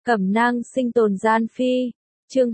Cẩm nang sinh tồn gian phi. Chương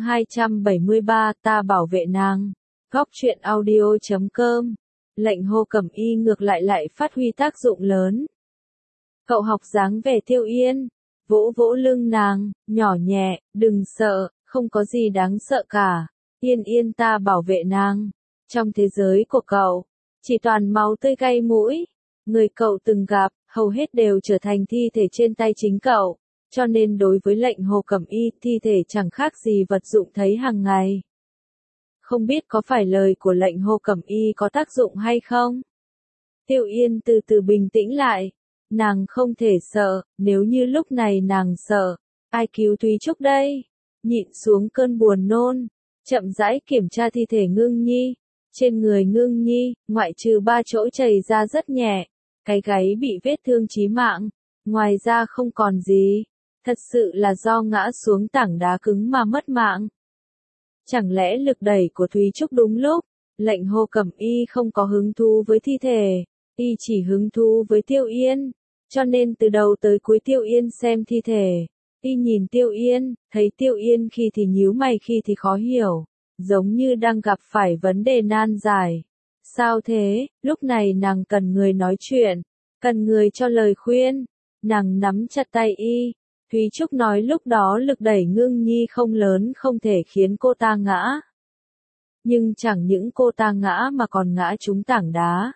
273 ta bảo vệ nàng. Góc truyện audio.com. Lệnh Hồ Cẩm Y ngược lại phát huy tác dụng lớn. Cậu học dáng vẻ Tiêu Yên, vỗ vỗ lưng nàng, nhỏ nhẹ, đừng sợ, không có gì đáng sợ cả. Yên yên ta bảo vệ nàng. Trong thế giới của cậu, chỉ toàn máu tươi cay mũi. Người cậu từng gặp, hầu hết đều trở thành thi thể trên tay chính cậu. Cho nên đối với lệnh Hồ Cẩm Y, thi thể chẳng khác gì vật dụng thấy hàng ngày. Không biết có phải lời của lệnh Hồ Cẩm Y có tác dụng hay không? Tiêu Yên từ từ bình tĩnh lại. Nàng không thể sợ, nếu như lúc này nàng sợ, ai cứu Thúy Trúc đây? Nhịn xuống cơn buồn nôn, chậm rãi kiểm tra thi thể Ngưng Nhi. Trên người Ngưng Nhi, ngoại trừ 3 chỗ chảy ra rất nhẹ, cái gáy bị vết thương chí mạng, ngoài ra không còn gì. Thật sự là do ngã xuống tảng đá cứng mà mất mạng. Chẳng lẽ lực đẩy của Thúy Trúc đúng lúc? Lệnh Hồ Cẩm Y không có hứng thú với thi thể, y chỉ hứng thú với Tiêu Yên. Cho nên từ đầu tới cuối Tiêu Yên xem thi thể, y nhìn Tiêu Yên, thấy Tiêu Yên khi thì nhíu mày khi thì khó hiểu, giống như đang gặp phải vấn đề nan giải. Sao thế? Lúc này nàng cần người nói chuyện, cần người cho lời khuyên. Nàng nắm chặt tay y. Thúy Trúc nói lúc đó lực đẩy Ngưng Nhi không lớn không thể khiến cô ta ngã. Nhưng chẳng những cô ta ngã mà còn ngã trúng tảng đá.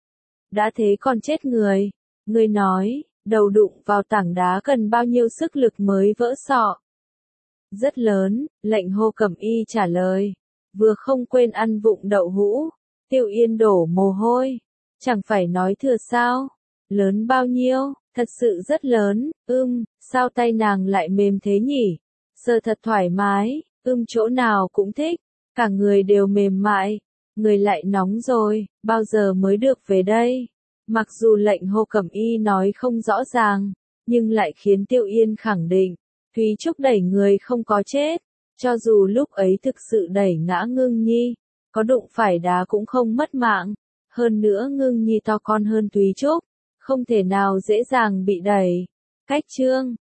Đã thế còn chết người. Người nói, đầu đụng vào tảng đá cần bao nhiêu sức lực mới vỡ sọ? Rất lớn, lệnh Hồ Cẩm Y trả lời. Vừa không quên ăn vụng đậu hũ. Tiêu Yên đổ mồ hôi. Chẳng phải nói thừa sao? Lớn bao nhiêu? Thật sự rất lớn. Sao tay nàng lại mềm thế nhỉ? Sờ thật thoải mái. Chỗ nào cũng thích. Cả người đều mềm mại. Người lại nóng rồi, bao giờ mới được về đây? Mặc dù lệnh Hồ Cẩm Y nói không rõ ràng, nhưng lại khiến Tiêu Yên khẳng định, Thúy Trúc đẩy người không có chết. Cho dù lúc ấy thực sự đẩy ngã Ngưng Nhi, có đụng phải đá cũng không mất mạng. Hơn nữa Ngưng Nhi to con hơn Thúy Trúc, không thể nào dễ dàng bị đẩy. Cách chương